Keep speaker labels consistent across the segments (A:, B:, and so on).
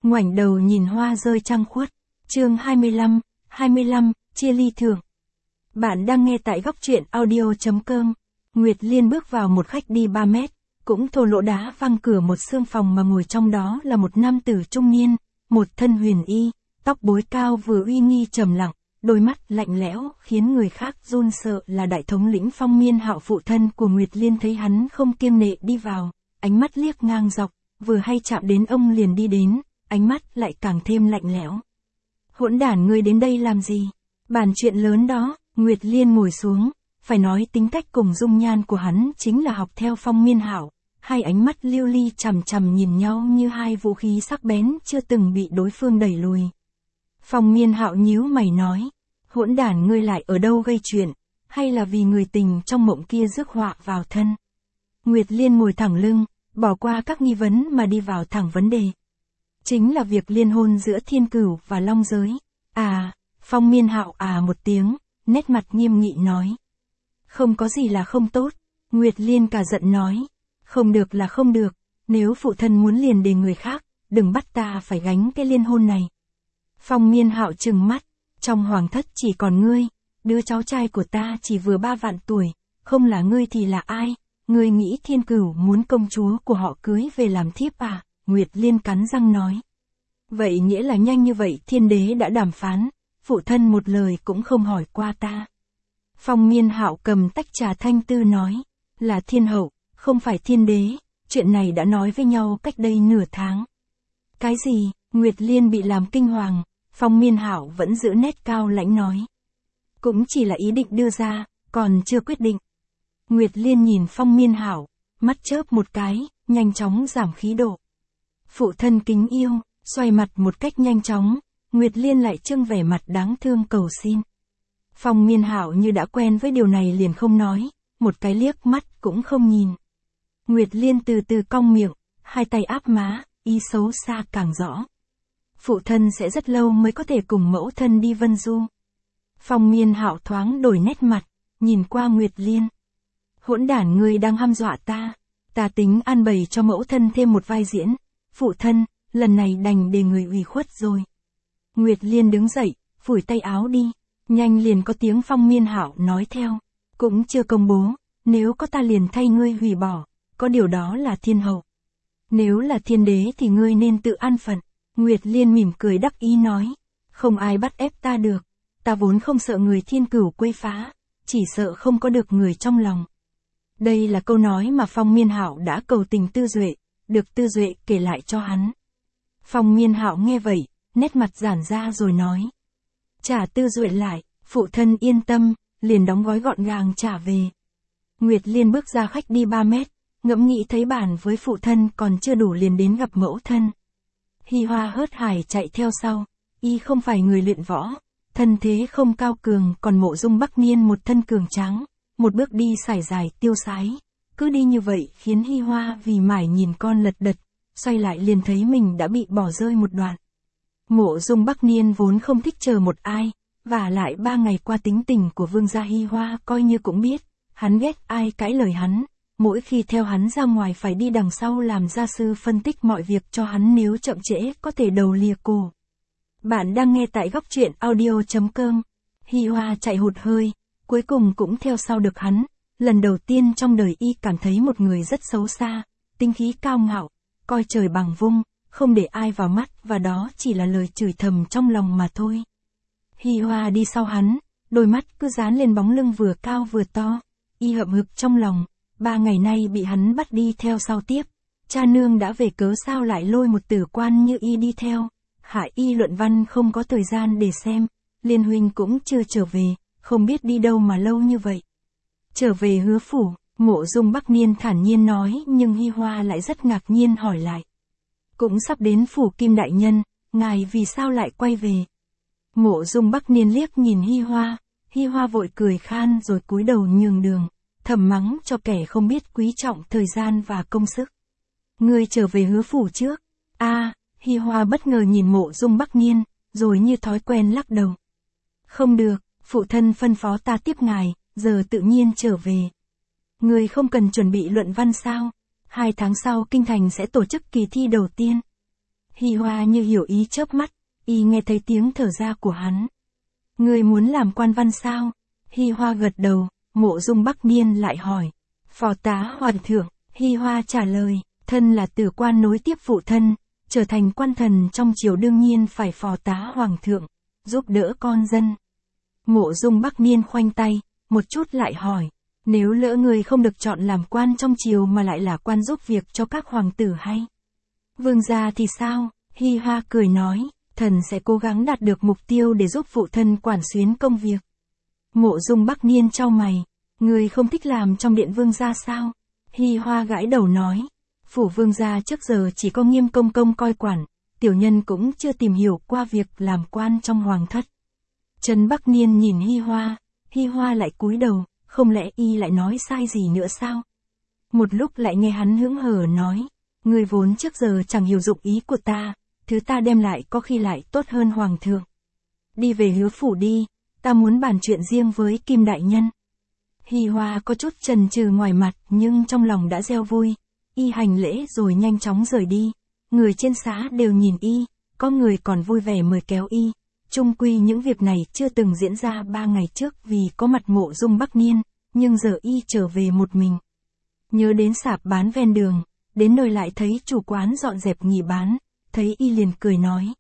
A: ngoảnh đầu nhìn hoa rơi trăng khuất. Chương 25, chia ly thưởng. Bạn đang nghe tại góc truyện audio.com. Nguyệt Liên bước vào một khách đi 3 mét, cũng thô lỗ đá văng cửa một xương phòng mà ngồi trong đó là một nam tử trung niên, một thân huyền y, tóc bối cao vừa uy nghi trầm lặng, đôi mắt lạnh lẽo khiến người khác run sợ là đại thống lĩnh Phong Miên Hạo phụ thân của Nguyệt Liên. Thấy hắn không kiêng nệ đi vào, ánh mắt liếc ngang dọc, vừa hay chạm đến ông liền đi đến, ánh mắt lại càng thêm lạnh lẽo. Hỗn đản, ngươi đến đây làm gì? Bàn chuyện lớn đó. Nguyệt Liên ngồi xuống, phải nói tính cách cùng dung nhan của hắn chính là học theo Phong Miên Hạo, hai ánh mắt lưu ly chằm chằm nhìn nhau như hai vũ khí sắc bén chưa từng bị đối phương đẩy lùi. Phong Miên Hạo nhíu mày nói, hỗn đản, ngươi lại ở đâu gây chuyện, hay là vì người tình trong mộng kia rước họa vào thân? Nguyệt Liên ngồi thẳng lưng, bỏ qua các nghi vấn mà đi vào thẳng vấn đề. Chính là việc liên hôn giữa Thiên Cửu và Long Giới. À, Phong Miên Hạo một tiếng, nét mặt nghiêm nghị nói. Không có gì là không tốt. Nguyệt Liên cả giận nói. Không được là không được, nếu phụ thân muốn liền đề người khác, đừng bắt ta phải gánh cái liên hôn này. Phong Miên Hạo trừng mắt, trong hoàng thất chỉ còn ngươi, đứa cháu trai của ta chỉ vừa 3 vạn tuổi, không là ngươi thì là ai? Ngươi nghĩ Thiên Cửu muốn công chúa của họ cưới về làm thiếp à? Nguyệt Liên cắn răng nói. Vậy nghĩa là nhanh như vậy Thiên Đế đã đàm phán, phụ thân một lời cũng không hỏi qua ta. Phong Miên Hạo cầm tách trà thanh tư nói, là Thiên Hậu, không phải Thiên Đế, chuyện này đã nói với nhau cách đây nửa tháng. Cái gì? Nguyệt Liên bị làm kinh hoàng, Phong Miên Hạo vẫn giữ nét cao lãnh nói. Cũng chỉ là ý định đưa ra, còn chưa quyết định. Nguyệt Liên nhìn Phong Miên Hạo, mắt chớp một cái, nhanh chóng giảm khí độ. Phụ thân kính yêu, xoay mặt một cách nhanh chóng, Nguyệt Liên lại trưng vẻ mặt đáng thương cầu xin. Phong Miên Hạo như đã quen với điều này liền không nói, một cái liếc mắt cũng không nhìn. Nguyệt Liên từ từ cong miệng, hai tay áp má, ý xấu xa càng rõ. Phụ thân sẽ rất lâu mới có thể cùng mẫu thân đi Vân Du. Phong Miên Hạo thoáng đổi nét mặt, nhìn qua Nguyệt Liên. Hỗn đản, ngươi đang hăm dọa ta. Ta tính an bày cho mẫu thân thêm một vai diễn. Phụ thân, lần này đành để người ủy khuất rồi. Nguyệt Liên đứng dậy, phủi tay áo đi. Nhanh liền có tiếng Phong Miên Hạo nói theo. Cũng chưa công bố, nếu có ta liền thay ngươi hủy bỏ. Có điều đó là Thiên Hậu. Nếu là Thiên Đế thì ngươi nên tự an phận. Nguyệt Liên mỉm cười đắc ý nói. Không ai bắt ép ta được. Ta vốn không sợ người Thiên Cửu quấy phá, chỉ sợ không có được người trong lòng. Đây là câu nói mà Phong Miên Hạo đã cầu tình Tư Duệ, được Tư Duệ kể lại cho hắn. Phong Miên Hạo nghe vậy, nét mặt giãn ra rồi nói. Trả Tư Duệ lại, phụ thân yên tâm, liền đóng gói gọn gàng trả về. Nguyệt Liên bước ra khách đi 3 mét, ngẫm nghĩ thấy bản với phụ thân còn chưa đủ liền đến gặp mẫu thân. Hi Hoa hớt hải chạy theo sau, y không phải người luyện võ, thân thế không cao cường, còn Mộ Dung Bắc Niên một thân cường tráng, một bước đi sải dài tiêu sái, cứ đi như vậy khiến Hi Hoa vì mải nhìn con lật đật, xoay lại liền thấy mình đã bị bỏ rơi một đoạn. Mộ Dung Bắc Niên vốn không thích chờ một ai, và lại 3 ngày qua tính tình của vương gia Hi Hoa coi như cũng biết, hắn ghét ai cãi lời hắn, mỗi khi theo hắn ra ngoài phải đi đằng sau làm gia sư phân tích mọi việc cho hắn, nếu chậm trễ có thể đầu lìa cổ. Bạn đang nghe tại góc truyện audio.com. Hi Hoa chạy hụt hơi, cuối cùng cũng theo sau được hắn. Lần đầu tiên trong đời y cảm thấy một người rất xấu xa, tinh khí cao ngạo, coi trời bằng vung, không để ai vào mắt, và đó chỉ là lời chửi thầm trong lòng mà thôi. Hi Hoa đi sau hắn, đôi mắt cứ dán lên bóng lưng vừa cao vừa to, y hậm hực trong lòng, 3 ngày nay bị hắn bắt đi theo sau tiếp. Cha nương đã về cớ sao lại lôi một tử quan như y đi theo? Hạ y luận văn không có thời gian để xem, Liên huynh cũng chưa trở về, không biết đi đâu mà lâu như vậy. Trở về Hứa phủ, Mộ Dung Bắc Niên thản nhiên nói, nhưng Hi Hoa lại rất ngạc nhiên hỏi lại. Cũng sắp đến phủ Kim đại nhân, ngài vì sao lại quay về? Mộ Dung Bắc Niên liếc nhìn Hi Hoa vội cười khan rồi cúi đầu nhường đường, thầm mắng cho kẻ không biết quý trọng thời gian và công sức. Ngươi trở về Hứa phủ trước? Hi Hoa bất ngờ nhìn Mộ Dung Bắc Niên, rồi như thói quen lắc đầu. Không được, phụ thân phân phó ta tiếp ngài, giờ tự nhiên trở về. Ngươi không cần chuẩn bị luận văn sao? 2 tháng sau Kinh Thành sẽ tổ chức kỳ thi đầu tiên. Hi Hoa như hiểu ý chớp mắt, y nghe thấy tiếng thở ra của hắn. Ngươi muốn làm quan văn sao? Hi Hoa gật đầu, Mộ Dung Bắc Niên lại hỏi. Phò tá hoàng thượng, Hi Hoa trả lời, thân là tử quan nối tiếp phụ thân, trở thành quan thần trong triều đương nhiên phải phò tá hoàng thượng, giúp đỡ con dân. Mộ Dung Bắc Niên khoanh tay, một chút lại hỏi, nếu lỡ người không được chọn làm quan trong triều mà lại là quan giúp việc cho các hoàng tử hay? Vương gia thì sao? Hi Hoa cười nói, thần sẽ cố gắng đạt được mục tiêu để giúp phụ thân quản xuyến công việc. Mộ Dung Bắc Niên chau mày, người không thích làm trong điện vương gia sao? Hi Hoa gãi đầu nói, phủ vương gia trước giờ chỉ có Nghiêm công công coi quản, tiểu nhân cũng chưa tìm hiểu qua việc làm quan trong hoàng thất. Trần Bắc Niên nhìn Hi Hoa lại cúi đầu, không lẽ y lại nói sai gì nữa sao? Một lúc lại nghe hắn hững hờ nói, người vốn trước giờ chẳng hiểu dụng ý của ta, thứ ta đem lại có khi lại tốt hơn hoàng thượng. Đi về Hứa phủ đi, ta muốn bàn chuyện riêng với Kim đại nhân. Hi Hoa có chút chần chừ ngoài mặt nhưng trong lòng đã reo vui, y hành lễ rồi nhanh chóng rời đi. Người trên xã đều nhìn y, có người còn vui vẻ mời kéo y. Chung quy những việc này chưa từng diễn ra 3 ngày trước vì có mặt Mộ Dung Bắc Niên, nhưng giờ y trở về một mình. Nhớ đến sạp bán ven đường, đến nơi lại thấy chủ quán dọn dẹp nghỉ bán, thấy y liền cười nói.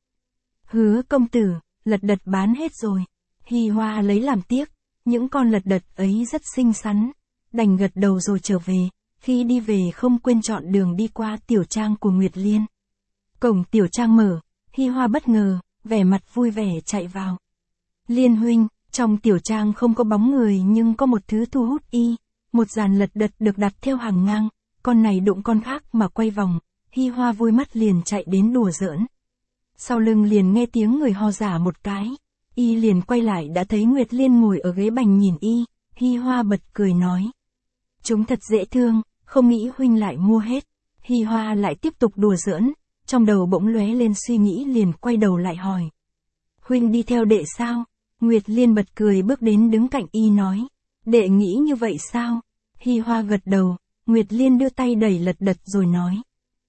A: Hứa công tử, lật đật bán hết rồi. Hi Hoa lấy làm tiếc, những con lật đật ấy rất xinh xắn, đành gật đầu rồi trở về, khi đi về không quên chọn đường đi qua tiểu trang của Nguyệt Liên. Cổng tiểu trang mở, Hi Hoa bất ngờ, vẻ mặt vui vẻ chạy vào. Liên huynh, trong tiểu trang không có bóng người nhưng có một thứ thu hút y, một dàn lật đật được đặt theo hàng ngang, con này đụng con khác mà quay vòng, Hi Hoa vui mắt liền chạy đến đùa giỡn. Sau lưng liền nghe tiếng người ho rả một cái, y liền quay lại đã thấy Nguyệt Liên ngồi ở ghế bành nhìn y, Hi Hoa bật cười nói. Chúng thật dễ thương, không nghĩ huynh lại mua hết. Hi Hoa lại tiếp tục đùa giỡn, trong đầu bỗng lóe lên suy nghĩ liền quay đầu lại hỏi. Huynh đi theo đệ sao? Nguyệt Liên bật cười bước đến đứng cạnh y nói. Đệ nghĩ như vậy sao? Hi Hoa gật đầu, Nguyệt Liên đưa tay đẩy lật đật rồi nói.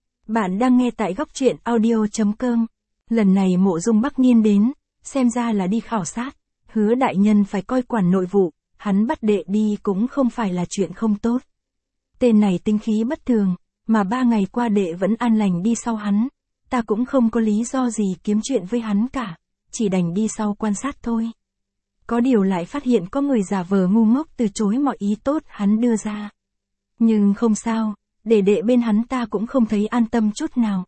A: Bạn đang nghe tại góc truyện audio.com. Lần này Mộ Dung Bắc Niên đến, xem ra là đi khảo sát, Hứa đại nhân phải coi quản nội vụ, hắn bắt đệ đi cũng không phải là chuyện không tốt. Tên này tinh khí bất thường, mà 3 ngày qua đệ vẫn an lành đi sau hắn, ta cũng không có lý do gì kiếm chuyện với hắn cả, chỉ đành đi sau quan sát thôi. Có điều lại phát hiện có người giả vờ ngu ngốc từ chối mọi ý tốt hắn đưa ra. Nhưng không sao, để đệ bên hắn ta cũng không thấy an tâm chút nào.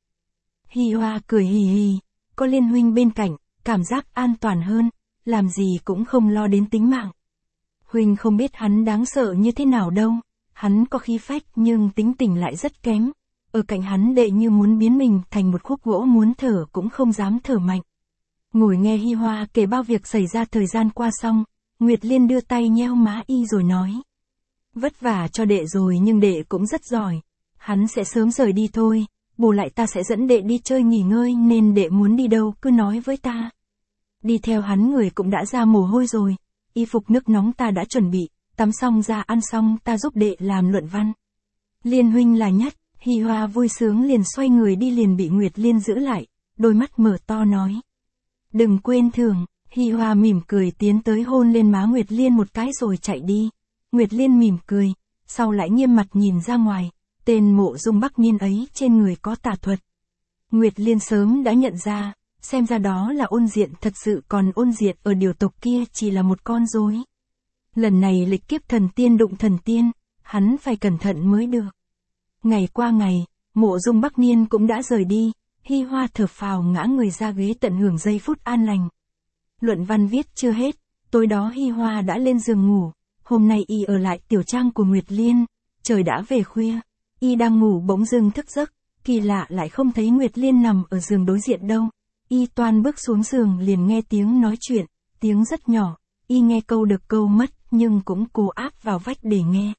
A: Hi Hoa cười hì hì, có Liên huynh bên cạnh, cảm giác an toàn hơn, làm gì cũng không lo đến tính mạng. Huynh không biết hắn đáng sợ như thế nào đâu, hắn có khí phách nhưng tính tình lại rất kém. Ở cạnh hắn đệ như muốn biến mình thành một khúc gỗ muốn thở cũng không dám thở mạnh. Ngồi nghe Hi Hoa kể bao việc xảy ra thời gian qua xong, Nguyệt Liên đưa tay nheo má y rồi nói. Vất vả cho đệ rồi nhưng đệ cũng rất giỏi, hắn sẽ sớm rời đi thôi, bù lại ta sẽ dẫn đệ đi chơi nghỉ ngơi nên đệ muốn đi đâu cứ nói với ta. Đi theo hắn người cũng đã ra mồ hôi rồi, y phục nước nóng ta đã chuẩn bị, tắm xong ra ăn xong ta giúp đệ làm luận văn. Liên huynh là nhất, Hi Hoa vui sướng liền xoay người đi liền bị Nguyệt Liên giữ lại, đôi mắt mở to nói. Đừng quên thưởng, Hi Hoa mỉm cười tiến tới hôn lên má Nguyệt Liên một cái rồi chạy đi. Nguyệt Liên mỉm cười, sau lại nghiêm mặt nhìn ra ngoài, tên Mộ Dung Bắc Niên ấy trên người có tà thuật. Nguyệt Liên sớm đã nhận ra, xem ra đó là Ôn Diện thật sự còn Ôn Diện ở điều tộc kia chỉ là một con rối. Lần này lịch kiếp thần tiên đụng thần tiên, hắn phải cẩn thận mới được. Ngày qua ngày, Mộ Dung Bắc Niên cũng đã rời đi, Hi Hoa thở phào ngã người ra ghế tận hưởng giây phút an lành. Luận văn viết chưa hết, tối đó Hi Hoa đã lên giường ngủ, hôm nay y ở lại tiểu trang của Nguyệt Liên, trời đã về khuya, y đang ngủ bỗng dưng thức giấc, kỳ lạ lại không thấy Nguyệt Liên nằm ở giường đối diện đâu, y toan bước xuống giường liền nghe tiếng nói chuyện, tiếng rất nhỏ, y nghe câu được câu mất nhưng cũng cố áp vào vách để nghe.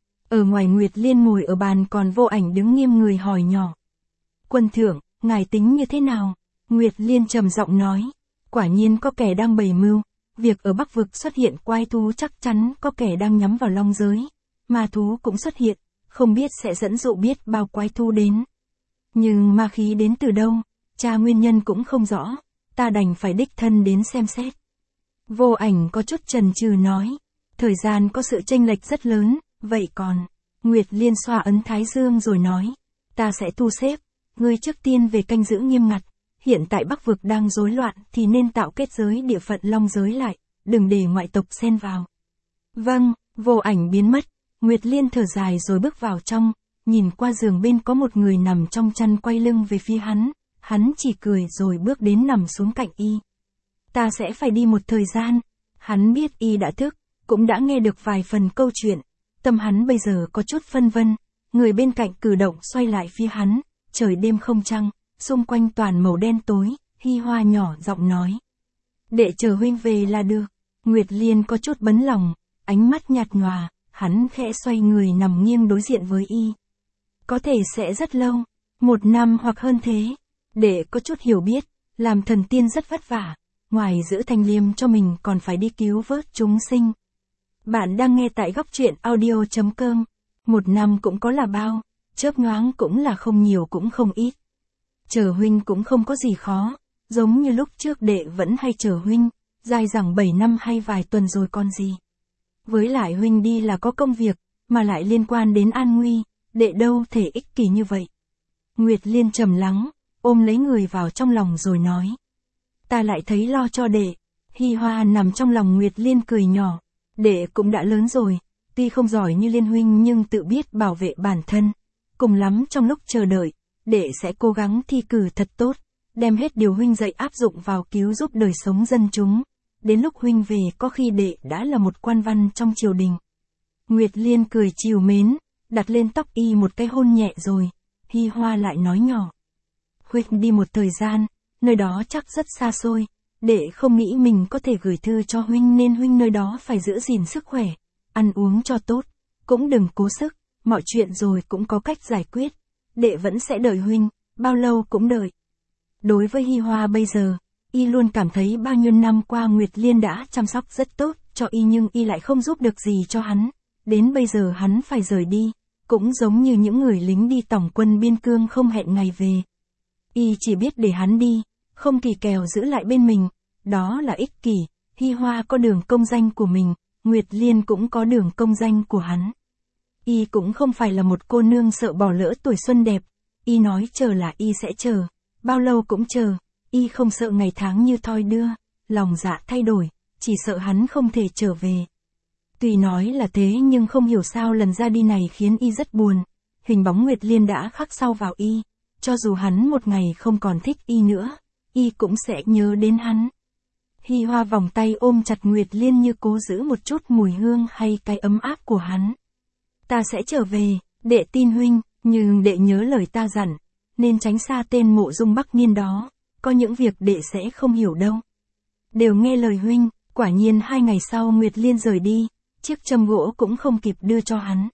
A: Ở ngoài Nguyệt Liên ngồi ở bàn còn Vô Ảnh đứng nghiêm người hỏi nhỏ. Quân thượng, ngài tính như thế nào? Nguyệt Liên trầm giọng nói, quả nhiên có kẻ đang bày mưu, việc ở Bắc Vực xuất hiện quái thú chắc chắn có kẻ đang nhắm vào long giới, ma thú cũng xuất hiện, không biết sẽ dẫn dụ biết bao quái thú đến. Nhưng ma khí đến từ đâu? cha nguyên nhân cũng không rõ, ta đành phải đích thân đến xem xét. Vô Ảnh có chút chần chừ nói, thời gian có sự chênh lệch rất lớn, vậy còn, Nguyệt Liên xoa ấn thái dương rồi nói, ta sẽ thu xếp, ngươi trước tiên về canh giữ nghiêm ngặt, hiện tại Bắc vực đang rối loạn thì nên tạo kết giới địa phận Long giới lại, đừng để ngoại tộc xen vào. Vâng, Vô Ảnh biến mất, Nguyệt Liên thở dài rồi bước vào trong, nhìn qua giường bên có một người nằm trong chăn quay lưng về phía hắn chỉ cười rồi bước đến nằm xuống cạnh y. Ta sẽ phải đi một thời gian, hắn biết y đã thức, cũng đã nghe được vài phần câu chuyện, tâm hắn bây giờ có chút phân vân, người bên cạnh cử động xoay lại phía hắn, trời đêm không trăng, xung quanh toàn màu đen tối, Hi Hoa nhỏ giọng nói. Đệ chờ huynh về là được, Nguyệt Liên có chút bấn lòng, ánh mắt nhạt nhòa, hắn khẽ xoay người nằm nghiêng đối diện với y. Có thể sẽ rất lâu, 1 năm hoặc hơn thế, đệ có chút hiểu biết, làm thần tiên rất vất vả, ngoài giữ thanh liêm cho mình còn phải đi cứu vớt chúng sinh. Bạn đang nghe tại góc truyện audio.com, 1 năm cũng có là bao, chớp nhoáng cũng là không nhiều cũng không ít. Chờ huynh cũng không có gì khó, giống như lúc trước đệ vẫn hay chờ huynh, dài dẳng 7 năm hay vài tuần rồi còn gì. Với lại huynh đi là có công việc, mà lại liên quan đến an nguy, đệ đâu thể ích kỷ như vậy. Nguyệt Liên trầm lắng, ôm lấy người vào trong lòng rồi nói. Ta lại thấy lo cho đệ. Hi Hoa nằm trong lòng Nguyệt Liên cười nhỏ. Đệ cũng đã lớn rồi, tuy không giỏi như Liên huynh nhưng tự biết bảo vệ bản thân. Cùng lắm trong lúc chờ đợi, đệ sẽ cố gắng thi cử thật tốt, đem hết điều huynh dạy áp dụng vào cứu giúp đời sống dân chúng. Đến lúc huynh về có khi đệ đã là một quan văn trong triều đình. Nguyệt Liên cười trìu mến, đặt lên tóc y một cái hôn nhẹ rồi. Hi Hoa lại nói nhỏ. Huynh đi một thời gian, nơi đó chắc rất xa xôi, đệ không nghĩ mình có thể gửi thư cho huynh nên huynh nơi đó phải giữ gìn sức khỏe, ăn uống cho tốt, cũng đừng cố sức, mọi chuyện rồi cũng có cách giải quyết, đệ vẫn sẽ đợi huynh, bao lâu cũng đợi. Đối với Hi Hoa bây giờ, y luôn cảm thấy bao nhiêu năm qua Nguyệt Liên đã chăm sóc rất tốt cho y nhưng y lại không giúp được gì cho hắn, đến bây giờ hắn phải rời đi, cũng giống như những người lính đi tòng quân biên cương không hẹn ngày về. Y chỉ biết để hắn đi, không kỳ kèo giữ lại bên mình, đó là ích kỷ. Hi Hoa có đường công danh của mình, Nguyệt Liên cũng có đường công danh của hắn. Y cũng không phải là một cô nương sợ bỏ lỡ tuổi xuân đẹp, y nói chờ là y sẽ chờ, bao lâu cũng chờ, y không sợ ngày tháng như thoi đưa, lòng dạ thay đổi, chỉ sợ hắn không thể trở về. Tuy nói là thế nhưng không hiểu sao lần ra đi này khiến y rất buồn, hình bóng Nguyệt Liên đã khắc sâu vào y, cho dù hắn một ngày không còn thích y nữa, y cũng sẽ nhớ đến hắn. Hi Hoa vòng tay ôm chặt Nguyệt Liên như cố giữ một chút mùi hương hay cái ấm áp của hắn. Ta sẽ trở về, đệ tin huynh, nhưng đệ nhớ lời ta dặn, nên tránh xa tên Mộ Dung Bắc Niên đó, có những việc đệ sẽ không hiểu đâu. Đều nghe lời huynh, quả nhiên 2 ngày sau Nguyệt Liên rời đi, chiếc châm gỗ cũng không kịp đưa cho hắn.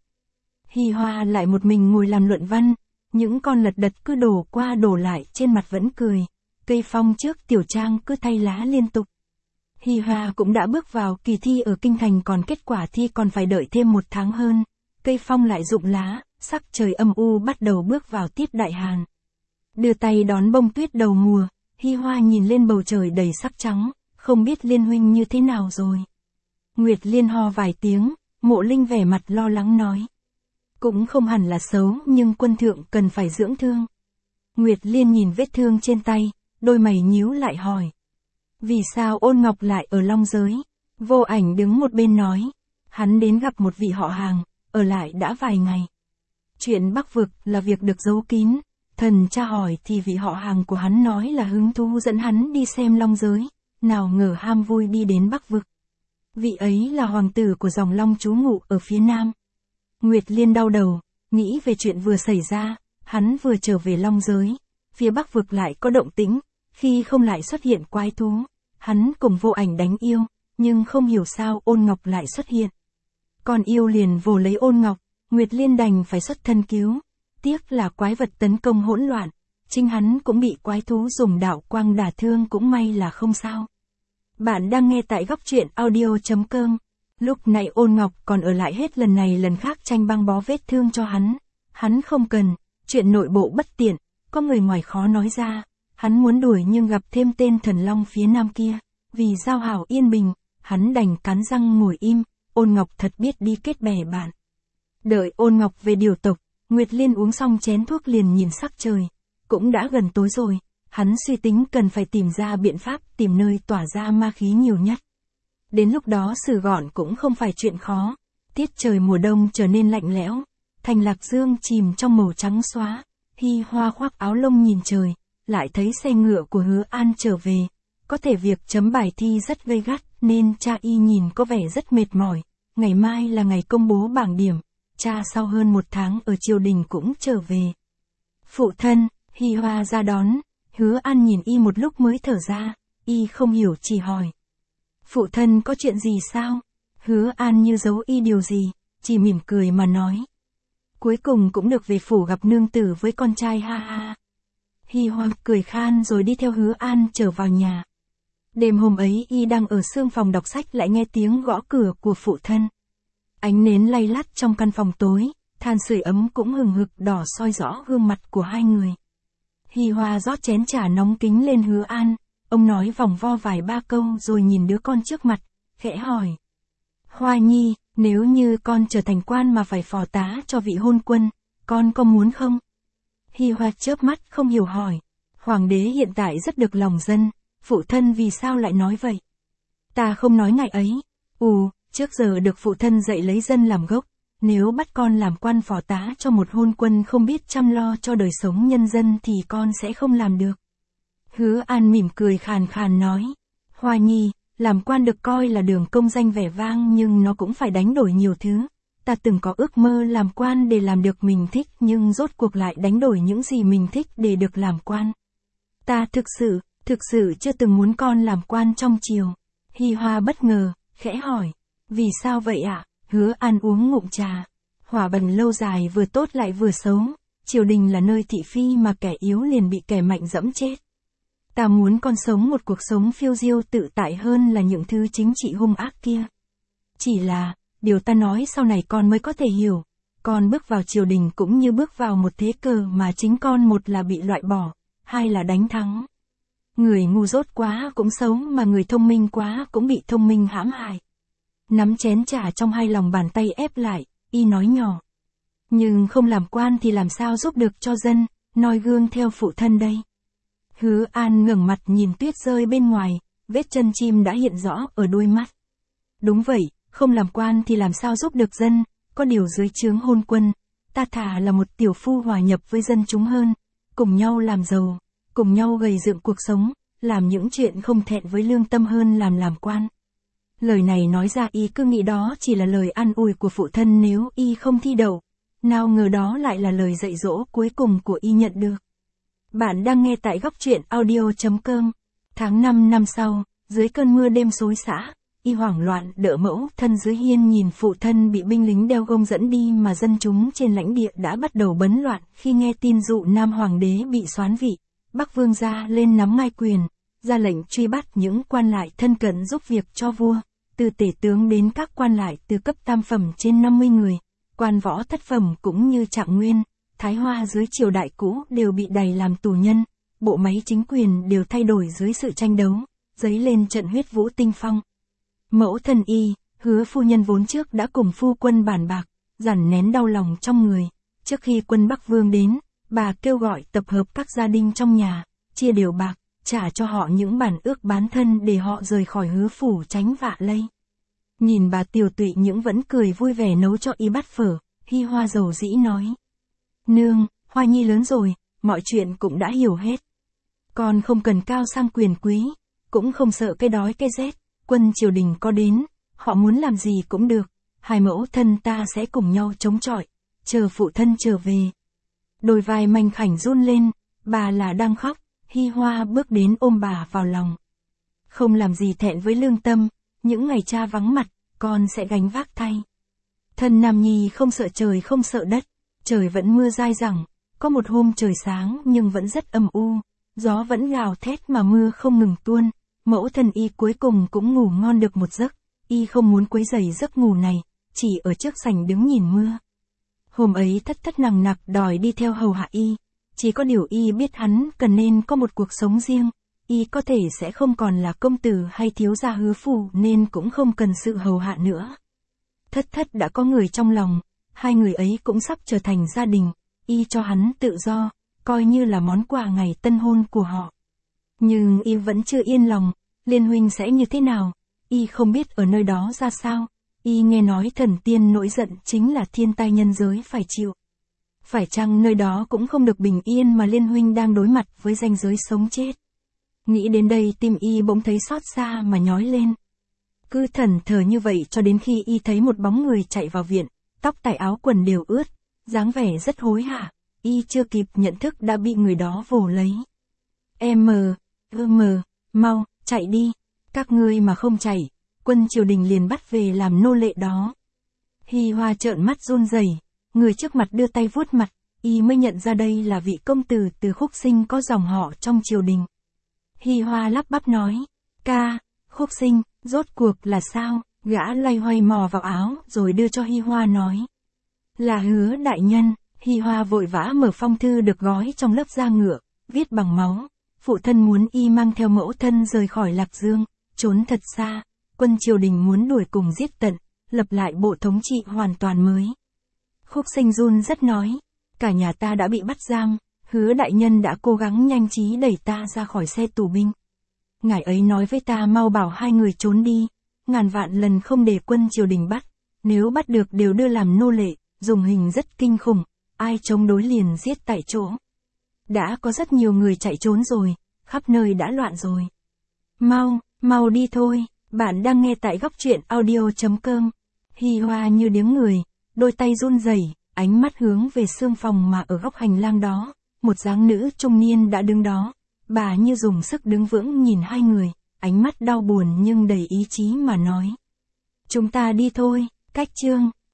A: Hi Hoa lại một mình ngồi làm luận văn, những con lật đật cứ đổ qua đổ lại trên mặt vẫn cười, cây phong trước tiểu trang cứ thay lá liên tục. Hi Hoa cũng đã bước vào kỳ thi ở Kinh Thành còn kết quả thi còn phải đợi thêm 1 tháng hơn, cây phong lại rụng lá, sắc trời âm u bắt đầu bước vào tiết đại hàn. Đưa tay đón bông tuyết đầu mùa, Hi Hoa nhìn lên bầu trời đầy sắc trắng, không biết Liên huynh như thế nào rồi. Nguyệt Liên ho vài tiếng, Mộ Linh vẻ mặt lo lắng nói. Cũng không hẳn là xấu nhưng quân thượng cần phải dưỡng thương. Nguyệt Liên nhìn vết thương trên tay, đôi mày nhíu lại hỏi. Vì sao Ôn Ngọc lại ở Long giới? Vô Ảnh đứng một bên nói. Hắn đến gặp một vị họ hàng, ở lại đã vài ngày. Chuyện Bắc vực là việc được giấu kín, thần tra hỏi thì vị họ hàng của hắn nói là hứng thú dẫn hắn đi xem Long giới, nào ngờ ham vui đi đến Bắc vực. Vị ấy là hoàng tử của dòng Long trú ngụ ở phía nam. Nguyệt Liên đau đầu, nghĩ về chuyện vừa xảy ra, hắn vừa trở về Long giới, phía Bắc vực lại có động tĩnh, khi không lại xuất hiện quái thú, hắn cùng Vô Ảnh đánh yêu, nhưng không hiểu sao Ôn Ngọc lại xuất hiện. Con yêu liền vồ lấy Ôn Ngọc, Nguyệt Liên đành phải xuất thân cứu, tiếc là quái vật tấn công hỗn loạn, chính hắn cũng bị quái thú dùng đạo quang đả thương cũng may là không sao. Bạn đang nghe tại góc truyện audio.com. Lúc này Ôn Ngọc còn ở lại hết lần này lần khác tranh băng bó vết thương cho hắn. Hắn không cần, chuyện nội bộ bất tiện, có người ngoài khó nói ra. Hắn muốn đuổi nhưng gặp thêm tên thần long phía nam kia. Vì giao hảo yên bình, hắn đành cắn răng ngồi im, Ôn Ngọc thật biết đi kết bè bạn. Đợi Ôn Ngọc về điều tộc, Nguyệt Liên uống xong chén thuốc liền nhìn sắc trời. Cũng đã gần tối rồi, hắn suy tính cần phải tìm ra biện pháp tìm nơi tỏa ra ma khí nhiều nhất. Đến lúc đó xử gọn cũng không phải chuyện khó. Tiết trời mùa đông trở nên lạnh lẽo, thành Lạc Dương chìm trong màu trắng xóa. Hi Hoa khoác áo lông nhìn trời, lại thấy xe ngựa của Hứa An trở về. Có thể việc chấm bài thi rất gay gắt nên cha y nhìn có vẻ rất mệt mỏi. Ngày mai là ngày công bố bảng điểm, cha sau hơn 1 tháng ở triều đình cũng trở về. Phụ thân, Hi Hoa ra đón, Hứa An nhìn y một lúc mới thở ra, y không hiểu chỉ hỏi. Phụ thân có chuyện gì sao? Hứa An như giấu y điều gì, chỉ mỉm cười mà nói. Cuối cùng cũng được về phủ gặp nương tử với con trai ha ha. Hi Hoa cười khan rồi đi theo Hứa An trở vào nhà. Đêm hôm ấy y đang ở sương phòng đọc sách lại nghe tiếng gõ cửa của phụ thân. Ánh nến lay lắt trong căn phòng tối, than sưởi ấm cũng hừng hực đỏ soi rõ gương mặt của hai người. Hi Hoa rót chén trà nóng kính lên Hứa An, ông nói vòng vo vài ba câu rồi nhìn đứa con trước mặt, khẽ hỏi. Hoa Nhi, nếu như con trở thành quan mà phải phò tá cho vị hôn quân, con có muốn không? Hi Hoa chớp mắt không hiểu hỏi. Hoàng đế hiện tại rất được lòng dân, phụ thân vì sao lại nói vậy? Ta không nói ngài ấy. Trước giờ được phụ thân dạy lấy dân làm gốc, nếu bắt con làm quan phò tá cho một hôn quân không biết chăm lo cho đời sống nhân dân thì con sẽ không làm được. Hứa An mỉm cười khàn khàn nói. Hoa Nhi, làm quan được coi là đường công danh vẻ vang nhưng nó cũng phải đánh đổi nhiều thứ. Ta từng có ước mơ làm quan để làm được mình thích nhưng rốt cuộc lại đánh đổi những gì mình thích để được làm quan. Ta thực sự chưa từng muốn con làm quan trong triều. Hi Hoa bất ngờ, khẽ hỏi. Vì sao vậy ạ? Hứa An uống ngụm trà. Hỏa bần lâu dài vừa tốt lại vừa xấu. Triều đình là nơi thị phi mà kẻ yếu liền bị kẻ mạnh dẫm chết. Ta muốn con sống một cuộc sống phiêu diêu tự tại hơn là những thứ chính trị hung ác kia. Chỉ là, điều ta nói sau này con mới có thể hiểu. Con bước vào triều đình cũng như bước vào một thế cờ mà chính con một là bị loại bỏ, hai là đánh thắng. Người ngu dốt quá cũng xấu mà người thông minh quá cũng bị thông minh hãm hại. Nắm chén trà trong hai lòng bàn tay ép lại, y nói nhỏ. Nhưng không làm quan thì làm sao giúp được cho dân, noi gương theo phụ thân đây. Hứa An ngẩng mặt nhìn tuyết rơi bên ngoài, vết chân chim đã hiện rõ ở đôi mắt. Đúng vậy, không làm quan thì làm sao giúp được dân, có điều dưới trướng hôn quân, ta thà là một tiểu phu hòa nhập với dân chúng hơn, cùng nhau làm giàu, cùng nhau gầy dựng cuộc sống, làm những chuyện không thẹn với lương tâm hơn làm quan. Lời này nói ra y cứ nghĩ đó chỉ là lời an ủi của phụ thân nếu y không thi đậu, nào ngờ đó lại là lời dạy dỗ cuối cùng của y nhận được. Bạn đang nghe tại góc truyện audio.com. Tháng 5 năm sau, dưới cơn mưa đêm xối xả, y hoảng loạn đỡ mẫu thân dưới hiên nhìn phụ thân bị binh lính đeo gông dẫn đi mà dân chúng trên lãnh địa đã bắt đầu bấn loạn khi nghe tin dụ Nam Hoàng đế bị soán vị, Bắc Vương gia lên nắm ngai quyền, ra lệnh truy bắt những quan lại thân cận giúp việc cho vua, từ tể tướng đến các quan lại từ cấp tam phẩm trên 50 người, quan võ thất phẩm cũng như Trạng Nguyên, Thái Hoa dưới triều đại cũ đều bị đày làm tù nhân, bộ máy chính quyền đều thay đổi dưới sự tranh đấu, dấy lên trận huyết vũ tinh phong. Mẫu thân y, Hứa phu nhân vốn trước đã cùng phu quân bàn bạc, dằn nén đau lòng trong người. Trước khi quân Bắc Vương đến, bà kêu gọi tập hợp các gia đình trong nhà, chia đều bạc, trả cho họ những bản ước bán thân để họ rời khỏi Hứa phủ tránh vạ lây. Nhìn bà tiều tụy nhưng vẫn cười vui vẻ nấu cho y bát phở, Hi Hoa dầu dĩ nói. Nương, Hoa Nhi lớn rồi, mọi chuyện cũng đã hiểu hết. Con không cần cao sang quyền quý, cũng không sợ cái đói cái rét, quân triều đình có đến, họ muốn làm gì cũng được, hai mẫu thân ta sẽ cùng nhau chống chọi, chờ phụ thân trở về. Đôi vai manh khảnh run lên, bà là đang khóc, Hi Hoa bước đến ôm bà vào lòng. Không làm gì thẹn với lương tâm, những ngày cha vắng mặt, con sẽ gánh vác thay. Thân Nam Nhi không sợ trời không sợ đất, trời vẫn mưa dai dẳng, có một hôm trời sáng nhưng vẫn rất âm u, gió vẫn gào thét mà mưa không ngừng tuôn, mẫu thân y cuối cùng cũng ngủ ngon được một giấc, y không muốn quấy rầy giấc ngủ này, chỉ ở trước sảnh đứng nhìn mưa. Hôm ấy thất thất nằng nặc đòi đi theo hầu hạ y, Chỉ có điều y biết hắn cần nên có một cuộc sống riêng, y có thể sẽ không còn là công tử hay thiếu gia Hứa Phủ nên cũng không cần sự hầu hạ nữa. Thất Thất đã có người trong lòng, hai người ấy cũng sắp trở thành gia đình, y cho hắn tự do, coi như là món quà ngày tân hôn của họ. Nhưng y vẫn chưa yên lòng, Liên huynh sẽ như thế nào, y không biết ở nơi đó ra sao, y nghe nói thần tiên nổi giận chính là thiên tai nhân giới phải chịu. Phải chăng nơi đó cũng không được bình yên mà Liên huynh đang đối mặt với ranh giới sống chết. Nghĩ đến đây tim y bỗng thấy xót xa mà nhói lên. Cứ thẫn thờ như vậy cho đến khi y thấy một bóng người chạy vào viện, tóc tải áo quần đều ướt, dáng vẻ rất hối hả, y chưa kịp nhận thức đã bị người đó vồ lấy. Mau, chạy đi, các ngươi mà không chạy, quân triều đình liền bắt về làm nô lệ đó. Hi Hoa trợn mắt run rẩy, người trước mặt đưa tay vuốt mặt, y mới nhận ra đây là vị công tử từ Khúc Sinh có dòng họ trong triều đình. Hi Hoa lắp bắp nói, ca, Khúc Sinh, rốt cuộc là sao, gã loay hoay mò vào áo rồi đưa cho Hi Hoa nói. Là Hứa đại nhân. Hi Hoa vội vã mở phong thư được gói trong lớp da ngựa, viết bằng máu. Phụ thân muốn y mang theo mẫu thân rời khỏi Lạc Dương, trốn thật xa, quân triều đình muốn đuổi cùng giết tận, lập lại bộ thống trị hoàn toàn mới. Khúc Sinh run rất nói, cả nhà ta đã bị bắt giam, Hứa đại nhân đã cố gắng nhanh trí đẩy ta ra khỏi xe tù binh. Ngài ấy nói với ta mau bảo hai người trốn đi, ngàn vạn lần không để quân triều đình bắt, nếu bắt được đều đưa làm nô lệ, dùng hình rất kinh khủng, ai chống đối liền giết tại chỗ. Đã có rất nhiều người chạy trốn rồi, khắp nơi đã loạn rồi. Mau đi thôi, bạn đang nghe tại góc truyện audio.com. Hi Hoa như điếng người, đôi tay run rẩy, ánh mắt hướng về sương phòng mà ở góc hành lang đó, một dáng nữ trung niên đã đứng đó. Bà như dùng sức đứng vững nhìn hai người, ánh mắt đau buồn nhưng đầy ý chí mà nói. Chúng ta đi thôi, Cách Chương.